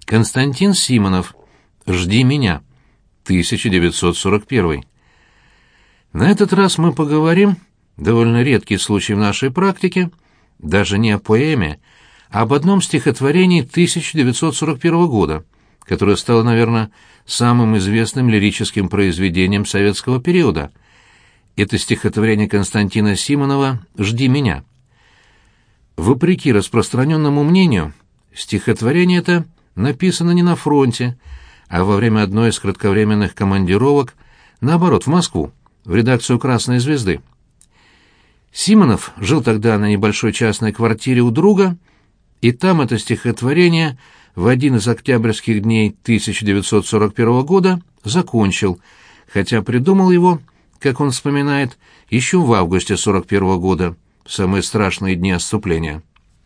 Константин Симонов. «Жди меня». 1941. На этот раз мы поговорим, довольно редкий случай в нашей практике, даже не о поэме, а об одном стихотворении 1941 года, которое стало, наверное, самым известным лирическим произведением советского периода. Это стихотворение Константина Симонова «Жди меня». Вопреки распространенному мнению, стихотворение это написано не на фронте, а во время одной из кратковременных командировок, наоборот, в Москву, в редакцию «Красной звезды». Симонов жил тогда на небольшой частной квартире у друга, и там это стихотворение в один из октябрьских дней 1941 года закончил, хотя придумал его, как он вспоминает, еще в августе 1941 года, в самые страшные дни отступления.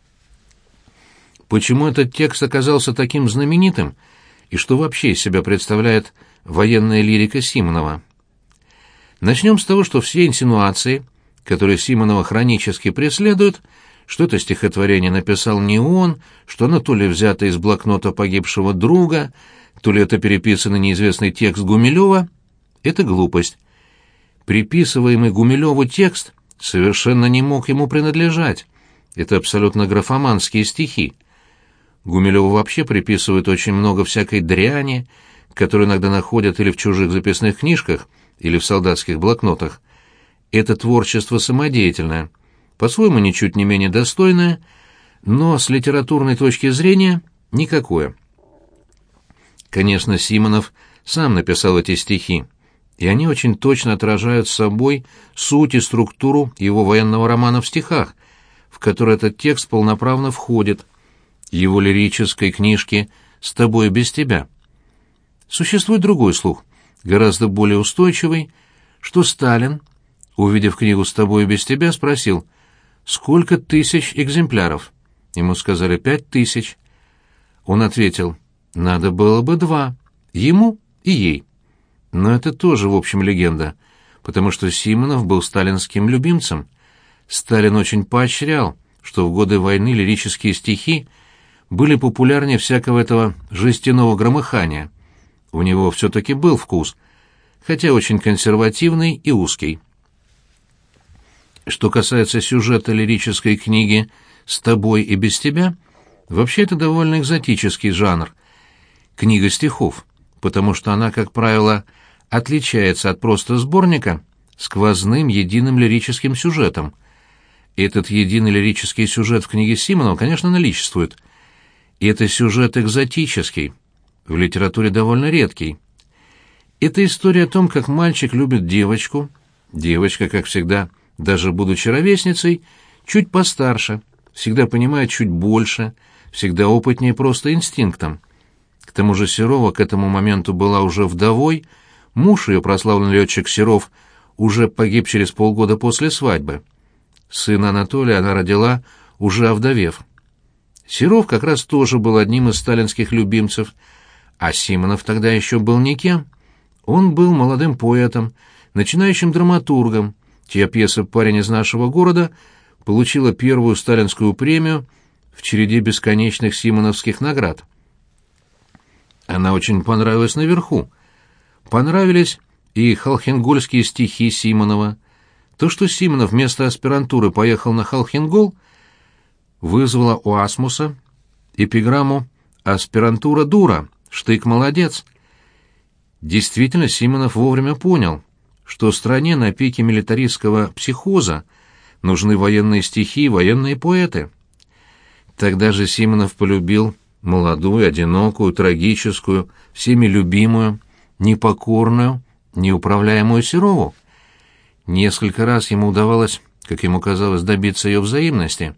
Почему этот текст оказался таким знаменитым, и что вообще из себя представляет военная лирика Симонова? Начнем с того, что все инсинуации, которые Симонова хронически преследуют, что это стихотворение написал не он, что оно то ли взято из блокнота погибшего друга, то ли это переписанный неизвестный текст Гумилева, это глупость. Приписываемый Гумилеву текст совершенно не мог ему принадлежать. Это абсолютно графоманские стихи. Гумилеву вообще приписывают очень много всякой дряни, которую иногда находят или в чужих записных книжках, или в солдатских блокнотах. Это творчество самодеятельное, по-своему ничуть не менее достойное, но с литературной точки зрения никакое. Конечно, Симонов сам написал эти стихи, и они очень точно отражают собой суть и структуру его военного романа в стихах, в который этот текст полноправно входит, его лирической книжки «С тобой и без тебя». Существует другой слух, гораздо более устойчивый, что Сталин, увидев книгу «С тобой и без тебя», спросил: «Сколько тысяч экземпляров?» Ему сказали 5000. Он ответил: «Надо было бы 2, ему и ей». Но это тоже, в общем, легенда, потому что Симонов был сталинским любимцем. Сталин очень поощрял, что в годы войны лирические стихи были популярнее всякого этого жестяного громыхания. У него все-таки был вкус, хотя очень консервативный и узкий. Что касается сюжета лирической книги «С тобой и без тебя», вообще это довольно экзотический жанр. Книга стихов, потому что она, как правило, отличается от просто сборника сквозным единым лирическим сюжетом. Этот единый лирический сюжет в книге Симонова, конечно, наличествует. И это сюжет экзотический, в литературе довольно редкий. Это история о том, как мальчик любит девочку, девочка, как всегда, даже будучи ровесницей, чуть постарше, всегда понимает чуть больше, всегда опытнее просто инстинктом. К тому же Серова к этому моменту была уже вдовой, муж ее, прославленный летчик Серов, уже погиб через полгода после свадьбы. Сына Анатолия она родила, уже овдовев. Серов как раз тоже был одним из сталинских любимцев, а Симонов тогда еще был никем. Он был молодым поэтом, начинающим драматургом, чья пьеса «Парень из нашего города» получила первую сталинскую премию в череде бесконечных симоновских наград. Она очень понравилась наверху. Понравились и холхенгольские стихи Симонова. То, что Симонов вместо аспирантуры поехал на Холхенгол, вызвало у Асмуса эпиграмму «Аспирантура дура, штык молодец». Действительно, Симонов вовремя понял, что стране на пике милитаристского психоза нужны военные стихи и военные поэты. Тогда же Симонов полюбил молодую, одинокую, трагическую, всеми любимую, непокорную, неуправляемую Серову. Несколько раз ему удавалось, как ему казалось, добиться ее взаимности.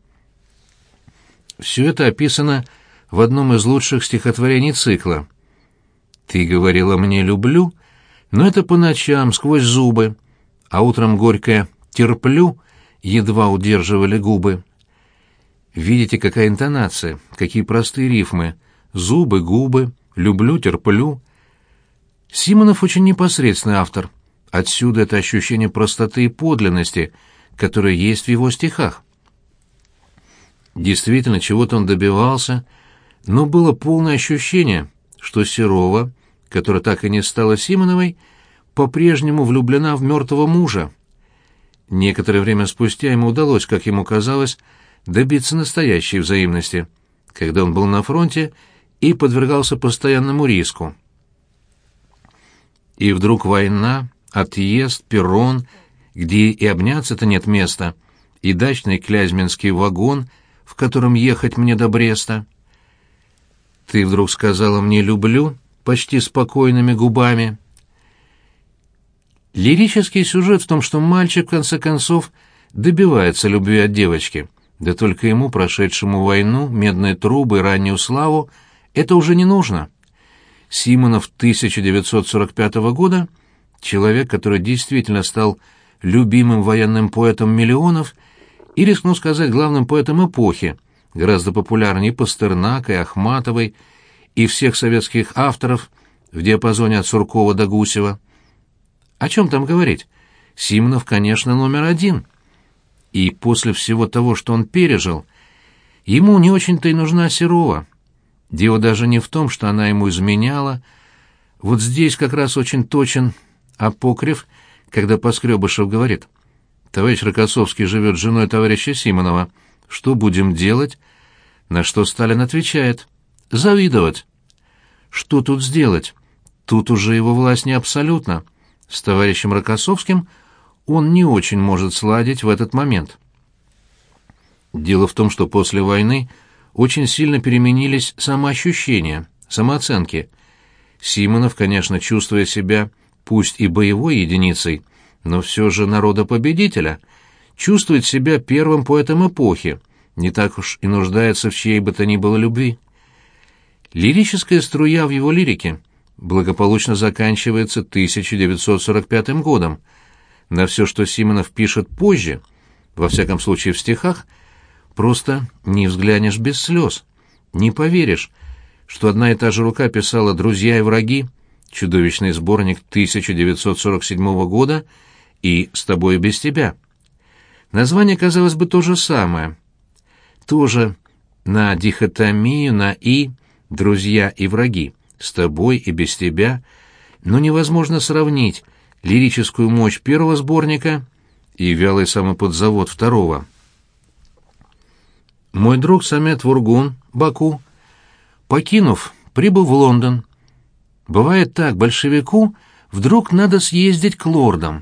Все это описано в одном из лучших стихотворений цикла. «Ты говорила мне «люблю», но это по ночам, сквозь зубы, а утром горькое «терплю» едва удерживали губы». Видите, какая интонация, какие простые рифмы. Зубы, губы, люблю, терплю. Симонов очень непосредственный автор. Отсюда это ощущение простоты и подлинности, которое есть в его стихах. Действительно, чего-то он добивался, но было полное ощущение, что Серова, которая так и не стала Симоновой, по-прежнему влюблена в мертвого мужа. Некоторое время спустя ему удалось, как ему казалось, добиться настоящей взаимности, когда он был на фронте и подвергался постоянному риску. И вдруг война, отъезд, перрон, где и обняться-то нет места, и дачный клязьминский вагон, в котором ехать мне до Бреста. «Ты вдруг сказала мне «люблю» почти спокойными губами». Лирический сюжет в том, что мальчик, в конце концов, добивается любви от девочки. Да только ему, прошедшему войну, медные трубы и раннюю славу, это уже не нужно. Симонов 1945 года — человек, который действительно стал любимым военным поэтом миллионов и, рискну сказать, главным поэтом эпохи, гораздо популярнее Пастернака и Ахматовой, и всех советских авторов в диапазоне от Суркова до Гусева. О чем там говорить? Симонов, конечно, номер один. И после всего того, что он пережил, ему не очень-то и нужна Серова. Дело даже не в том, что она ему изменяла. Вот здесь как раз очень точен апокриф, когда Поскребышев говорит: «Товарищ Рокоссовский живет с женой товарища Симонова. Что будем делать?» На что Сталин отвечает: «Завидовать». Что тут сделать? Тут уже его власть не абсолютна. С товарищем Рокоссовским он не очень может сладить в этот момент. Дело в том, что после войны очень сильно переменились самоощущения, самооценки. Симонов, конечно, чувствуя себя пусть и боевой единицей, но все же народопобедителя, чувствует себя первым поэтом эпохи, не так уж и нуждается в чьей бы то ни было любви. Лирическая струя в его лирике благополучно заканчивается 1945 годом. На все, что Симонов пишет позже, во всяком случае в стихах, просто не взглянешь без слез, не поверишь, что одна и та же рука писала «Друзья и враги», чудовищный сборник 1947 года, и «С тобой и без тебя». Название, казалось бы, то же самое. Тоже на дихотомию, на «и», «друзья» и «враги», «с тобой и без тебя», но невозможно сравнить лирическую мощь первого сборника и вялый самоподзавод второго. Мой друг Самет Вургун, Баку, покинув, прибыл в Лондон. Бывает так, большевику вдруг надо съездить к лордам.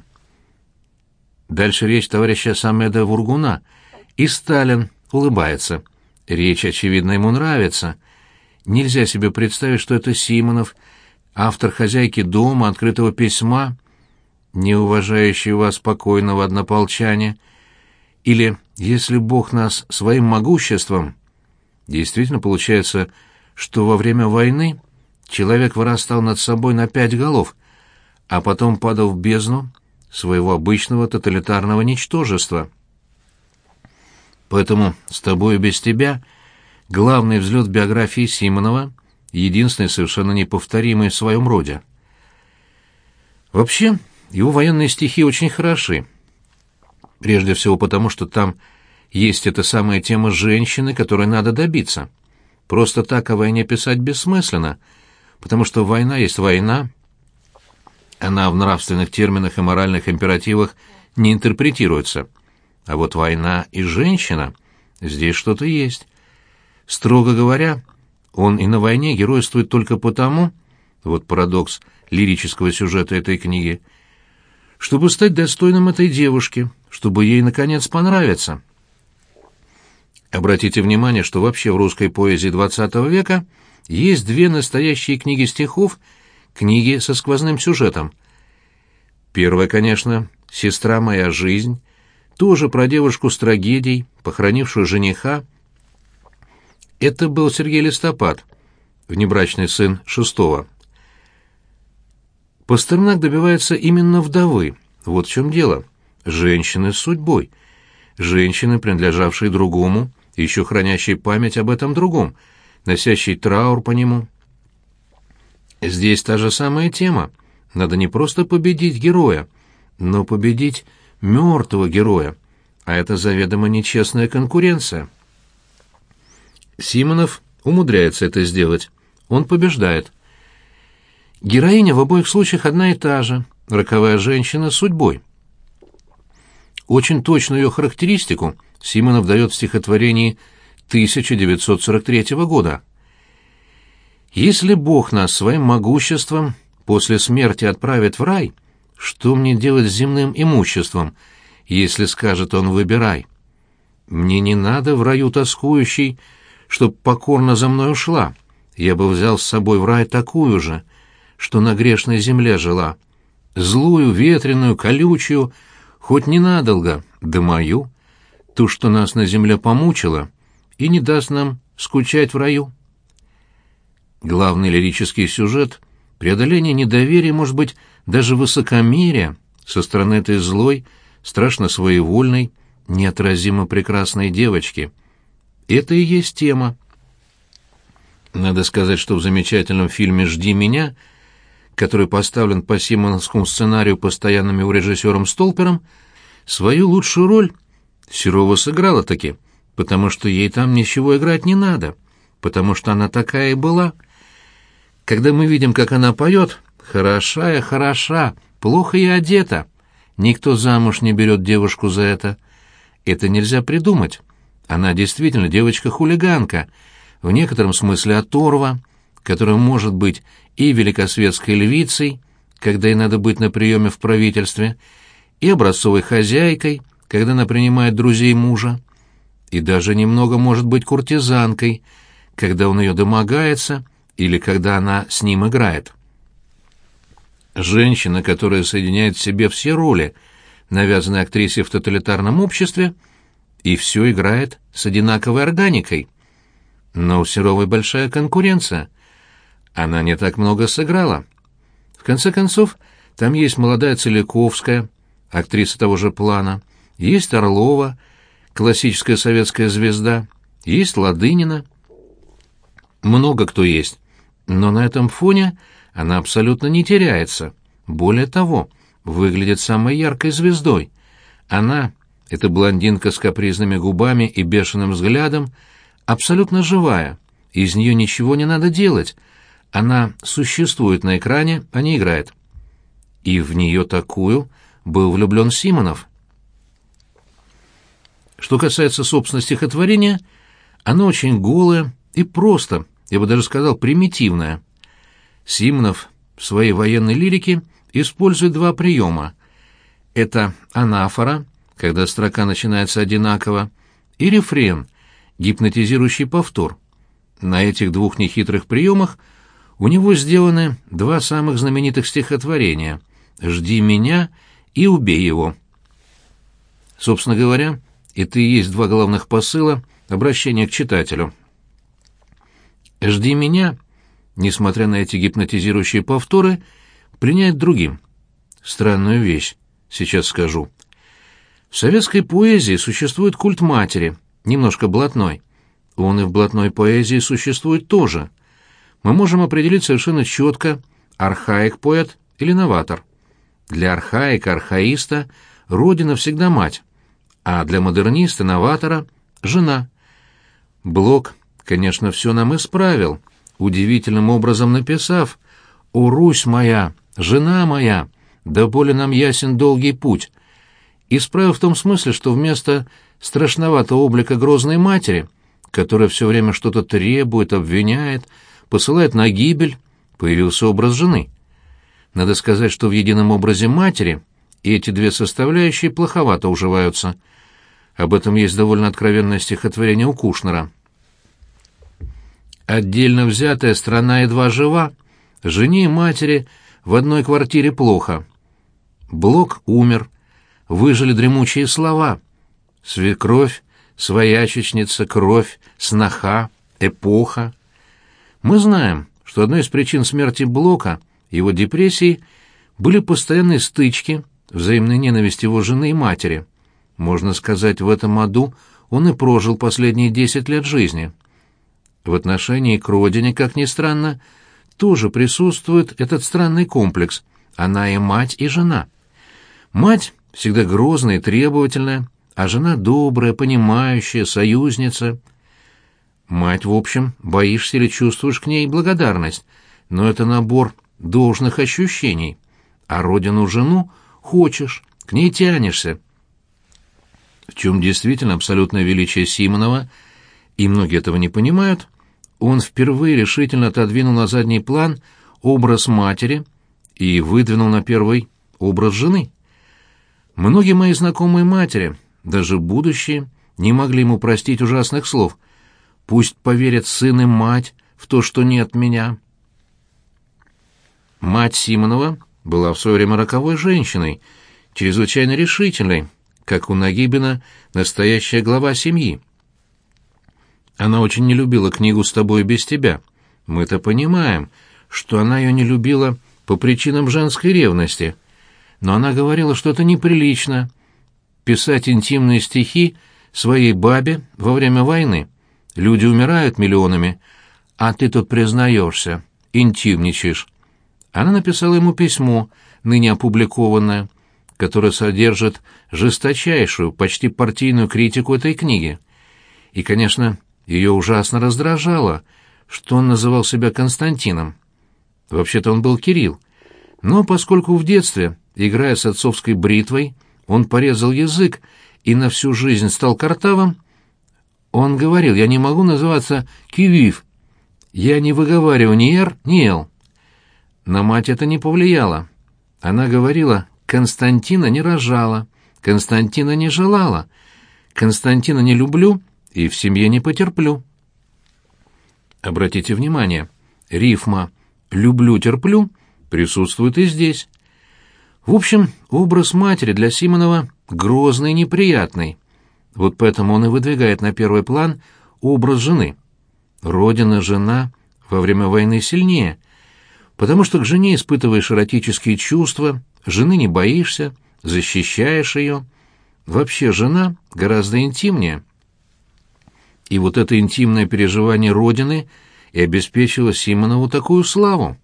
Дальше речь товарища Самеда Вургуна, и Сталин улыбается. Речь, очевидно, ему нравится. Нельзя себе представить, что это Симонов, автор «Хозяйки дома», «Открытого письма», не уважающий вас покойного однополчане, или «Если Бог нас своим могуществом». Действительно получается, что во время войны человек вырастал над собой на 5 голов, а потом падал в бездну своего обычного тоталитарного ничтожества. Поэтому «С тобой и без тебя» — главный взлет биографии Симонова, единственный совершенно неповторимый в своем роде. Вообще, его военные стихи очень хороши. Прежде всего потому, что там есть эта самая тема женщины, которой надо добиться. Просто так о войне писать бессмысленно, потому что война есть война. Она в нравственных терминах и моральных императивах не интерпретируется. А вот война и женщина — здесь что-то есть. Строго говоря, он и на войне геройствует только потому, вот парадокс лирического сюжета этой книги, чтобы стать достойным этой девушки, чтобы ей, наконец, понравиться. Обратите внимание, что вообще в русской поэзии XX века есть 2 настоящие книги стихов, книги со сквозным сюжетом. Первая, конечно, «Сестра моя жизнь», тоже про девушку с трагедией, похоронившую жениха. Это был Сергей Листопад, внебрачный сын Шестого. Пастернак добивается именно вдовы. Вот в чем дело. Женщины с судьбой. Женщины, принадлежавшие другому, еще хранящей память об этом другом, носящей траур по нему. Здесь та же самая тема. Надо не просто победить героя, но победить мертвого героя, а это заведомо нечестная конкуренция. Симонов умудряется это сделать. Он побеждает. Героиня в обоих случаях одна и та же, роковая женщина с судьбой. Очень точную ее характеристику Симонов дает в стихотворении 1943 года. «Если Бог нас своим могуществом после смерти отправит в рай, что мне делать с земным имуществом, если скажет он «выбирай»? Мне не надо в раю тоскующий, чтоб покорно за мной ушла. Я бы взял с собой в рай такую же, что на грешной земле жила, злую, ветреную, колючую, хоть ненадолго, да мою, ту, что нас на земле помучила, и не даст нам скучать в раю». Главный лирический сюжет — преодоление недоверия, может быть, даже высокомерия со стороны этой злой, страшно своевольной, неотразимо прекрасной девочки. Это и есть тема. Надо сказать, что в замечательном фильме «Жди меня», который поставлен по симоновскому сценарию постоянным его режиссером Столпером, свою лучшую роль Серова сыграла-таки, потому что ей там ничего играть не надо, потому что она такая и была. Когда мы видим, как она поет: «Хороша я, хороша, плохо я одета», никто замуж не берет девушку за это. Это нельзя придумать. Она действительно девочка-хулиганка, в некотором смысле оторва, которая может быть и великосветской львицей, когда ей надо быть на приеме в правительстве, и образцовой хозяйкой, когда она принимает друзей мужа, и даже немного может быть куртизанкой, когда он ее домогается или когда она с ним играет. Женщина, которая соединяет в себе все роли, навязанные актрисе в тоталитарном обществе, и все играет с одинаковой органикой. Но у Серовой большая конкуренция. Она не так много сыграла. В конце концов, там есть молодая Целиковская, актриса того же плана, есть Орлова, классическая советская звезда, есть Ладынина. Много кто есть. Но на этом фоне она абсолютно не теряется. Более того, выглядит самой яркой звездой. Она, эта блондинка с капризными губами и бешеным взглядом, абсолютно живая. Из нее ничего не надо делать. Она существует на экране, а не играет. И в нее такую был влюблен Симонов. Что касается, собственно, стихотворения, оно очень голое и просто, я бы даже сказал, примитивное. Симонов в своей военной лирике использует два приема. Это анафора, когда строка начинается одинаково, и рефрен, гипнотизирующий повтор. На этих двух нехитрых приемах у него сделаны два самых знаменитых стихотворения «Жди меня» и «Убей его». Собственно говоря, это и есть два главных посыла обращения к читателю. «Жди меня», несмотря на эти гипнотизирующие повторы, принять другим. Странную вещь, сейчас скажу. В советской поэзии существует культ матери, немножко блатной. Он и в блатной поэзии существует тоже. Мы можем определить совершенно четко, архаик-поэт или новатор. Для архаика, архаиста родина всегда мать, а для модерниста, новатора — жена. Блок, конечно, все нам исправил, удивительным образом написав: «О, Русь моя, жена моя, да более нам ясен долгий путь», исправив в том смысле, что вместо страшноватого облика грозной матери, которая все время что-то требует, обвиняет, посылает на гибель, появился образ жены. Надо сказать, что в едином образе матери эти две составляющие плоховато уживаются. Об этом есть довольно откровенное стихотворение у Кушнера. «Отдельно взятая страна едва жива, жене и матери в одной квартире плохо. Блок умер, выжили дремучие слова: свекровь, своячечница, кровь, сноха, эпоха». Мы знаем, что одной из причин смерти Блока, его депрессии, были постоянные стычки, взаимная ненависть его жены и матери. Можно сказать, в этом аду он и прожил последние 10 лет жизни. В отношении к родине, как ни странно, тоже присутствует этот странный комплекс. Она и мать, и жена. Мать всегда грозная и требовательная, а жена добрая, понимающая, союзница. Мать, в общем, боишься или чувствуешь к ней благодарность, но это набор должных ощущений. А родину-жену хочешь, к ней тянешься. В чем действительно абсолютное величие Симонова, и многие этого не понимают, он впервые решительно отодвинул на задний план образ матери и выдвинул на первый образ жены. Многие мои знакомые матери, даже будущие, не могли ему простить ужасных слов. Пусть поверят сын и мать в то, что нет меня. Мать Симонова была в свое время роковой женщиной, чрезвычайно решительной, как у Нагибина настоящая глава семьи. Она очень не любила книгу «С тобой и без тебя». Мы-то понимаем, что она ее не любила по причинам женской ревности, но она говорила, что это неприлично — писать интимные стихи своей бабе во время войны. Люди умирают миллионами, а ты тут признаешься, интимничаешь. Она написала ему письмо, ныне опубликованное, которое содержит жесточайшую, почти партийную критику этой книги. И, конечно, ее ужасно раздражало, что он называл себя Константином. Вообще-то он был Кирилл, но поскольку в детстве, играя с отцовской бритвой, он порезал язык и на всю жизнь стал картавым, он говорил: «Я не могу называться Кивив, я не выговариваю ни «р», ни «л». На мать это не повлияло. Она говорила: «Константина не рожала, Константина не желала, Константина не люблю и в семье не потерплю». Обратите внимание, рифма «люблю-терплю» присутствует и здесь. В общем, образ матери для Симонова грозный и неприятный. Вот поэтому он и выдвигает на первый план образ жены. Родина-жена во время войны сильнее, потому что к жене испытываешь эротические чувства, жены не боишься, защищаешь ее. Вообще жена гораздо интимнее. И вот это интимное переживание родины и обеспечило Симонову такую славу.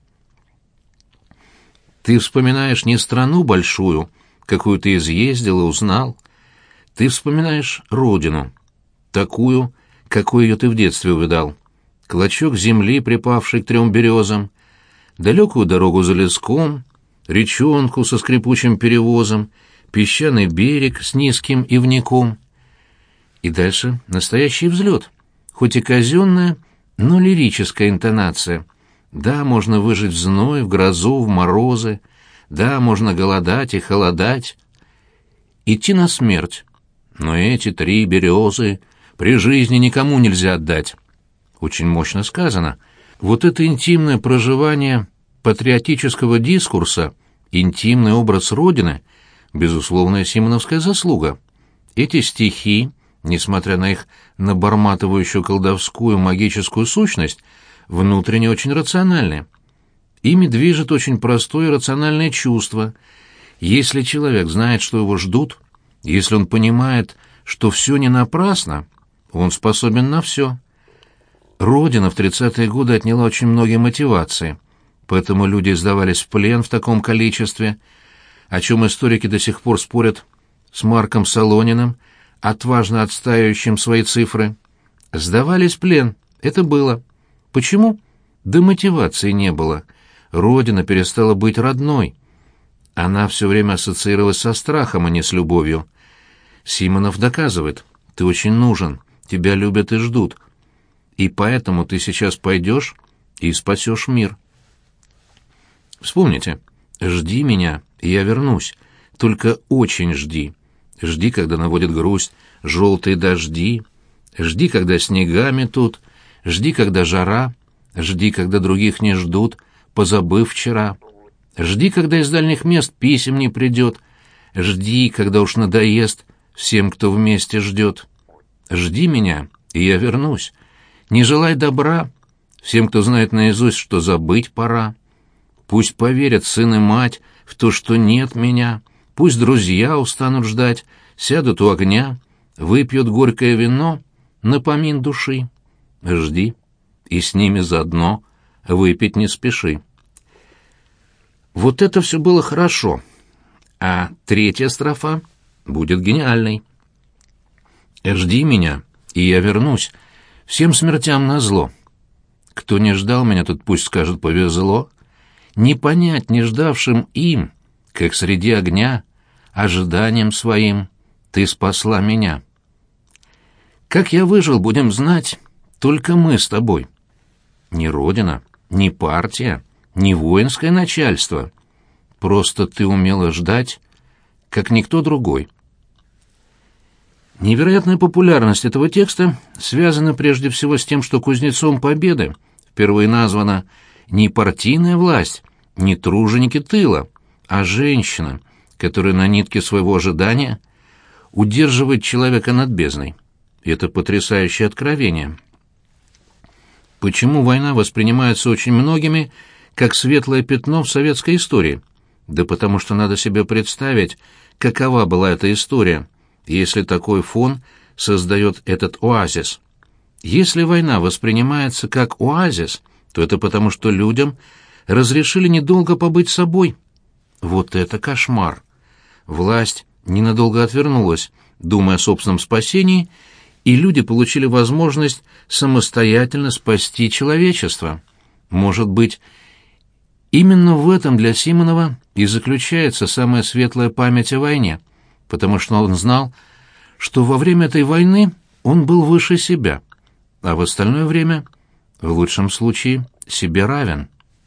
Ты вспоминаешь не страну большую, какую ты изъездил и узнал. Ты вспоминаешь родину, такую, какой ее ты в детстве увидал. Клочок земли, припавший к 3 березам, далекую дорогу за леском, речонку со скрипучим перевозом, песчаный берег с низким ивняком. И дальше настоящий взлет, хоть и казенная, но лирическая интонация. Да, можно выжить в зной, в грозу, в морозы, да, можно голодать и холодать, идти на смерть. Но эти 3 березы при жизни никому нельзя отдать. Очень мощно сказано. Вот это интимное проживание патриотического дискурса, интимный образ Родины, безусловная симоновская заслуга. Эти стихи, несмотря на их наборматывающую колдовскую магическую сущность, внутренне очень рациональны. Ими движет очень простое рациональное чувство. Если человек знает, что его ждут, если он понимает, что все не напрасно, он способен на все. Родина в 30-е годы отняла очень многие мотивации, поэтому люди сдавались в плен в таком количестве, о чем историки до сих пор спорят с Марком Солониным, отважно отстаивающим свои цифры. Сдавались в плен, это было. Почему? Да мотивации не было. Родина перестала быть родной. Она все время ассоциировалась со страхом, а не с любовью. Симонов доказывает: ты очень нужен, тебя любят и ждут. И поэтому ты сейчас пойдешь и спасешь мир. Вспомните: жди меня, и я вернусь. Только очень жди. Жди, когда наводит грусть желтые дожди. Жди, когда снега метут. Жди, когда жара. Жди, когда других не ждут, позабыв вчера. Жди, когда из дальних мест писем не придет. Жди, когда уж надоест всем, кто вместе ждет. Жди меня, и я вернусь. Не желай добра всем, кто знает наизусть, что забыть пора. Пусть поверят сын и мать в то, что нет меня. Пусть друзья устанут ждать, сядут у огня, выпьют горькое вино на помин души. Жди, и с ними заодно выпить не спеши. Вот это все было хорошо, а 3-я строфа будет гениальной. Жди меня, и я вернусь. всем смертям назло. Кто не ждал меня, тот пусть скажет повезло. Не понять не ждавшим им, как среди огня, ожиданием своим ты спасла меня. Как я выжил, будем знать только мы с тобой. Ни родина, ни партия, ни воинское начальство. Просто ты умела ждать, как никто другой. Невероятная популярность этого текста связана прежде всего с тем, что кузнецом победы впервые названа не партийная власть, не труженики тыла, а женщина, которая на нитке своего ожидания удерживает человека над бездной. Это потрясающее откровение. Почему война воспринимается очень многими как светлое пятно в советской истории? Да потому что надо себе представить, какова была эта история, если такой фон создает этот оазис. Если война воспринимается как оазис, то это потому, что людям разрешили недолго побыть собой. Вот это кошмар! Власть ненадолго отвернулась, думая о собственном спасении, и люди получили возможность самостоятельно спасти человечество. Может быть, именно в этом для Симонова и заключается самая светлая память о войне, потому что он знал, что во время этой войны он был выше себя, а в остальное время, в лучшем случае, себе равен.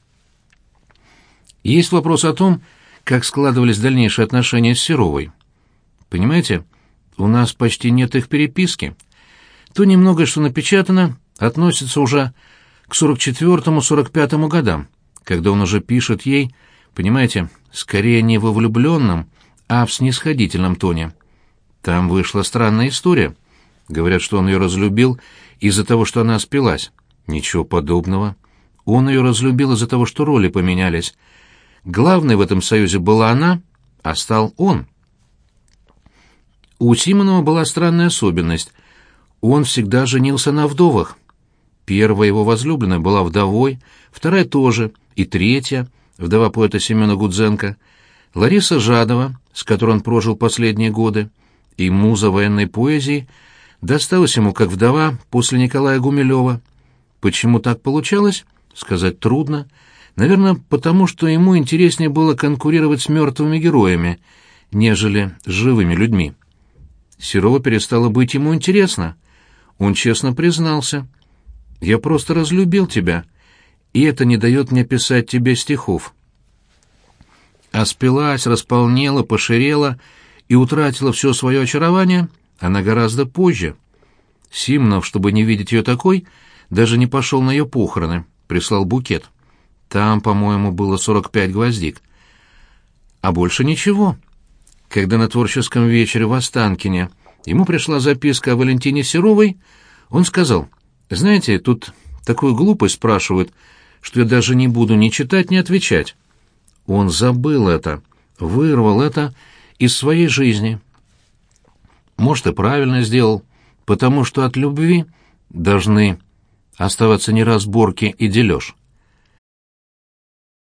Есть вопрос о том, как складывались дальнейшие отношения с Серовой. Понимаете, у нас почти нет их переписки. То немногое, что напечатано, относится уже к 44-45 годам, когда он уже пишет ей, понимаете, скорее не во влюбленном, а в снисходительном тоне. Там вышла странная история. Говорят, что он ее разлюбил из-за того, что она спилась. Ничего подобного. Он ее разлюбил из-за того, что роли поменялись. Главной в этом союзе была она, а стал он. У Симонова была странная особенность. Он всегда женился на вдовах. Первая его возлюбленная была вдовой, вторая тоже, и третья, вдова поэта Семена Гудзенко, Лариса Жадова, с которой он прожил последние годы, и муза военной поэзии досталась ему как вдова после Николая Гумилева. Почему так получалось, сказать трудно. Наверное, потому что ему интереснее было конкурировать с мертвыми героями, нежели с живыми людьми. Серова перестала быть ему интересна. Он честно признался: «Я просто разлюбил тебя, и это не дает мне писать тебе стихов». А спилась, располнела, поширела и утратила все свое очарование она гораздо позже. Симонов, чтобы не видеть ее такой, даже не пошел на ее похороны, прислал букет. Там, по-моему, было 45 гвоздик. А больше ничего. Когда на творческом вечере в Останкине ему пришла записка о Валентине Серовой, он сказал: «Знаете, тут такую глупость спрашивают, что я даже не буду ни читать, ни отвечать». Он забыл это, вырвал это из своей жизни. Может, и правильно сделал, потому что от любви должны оставаться неразборки и дележ.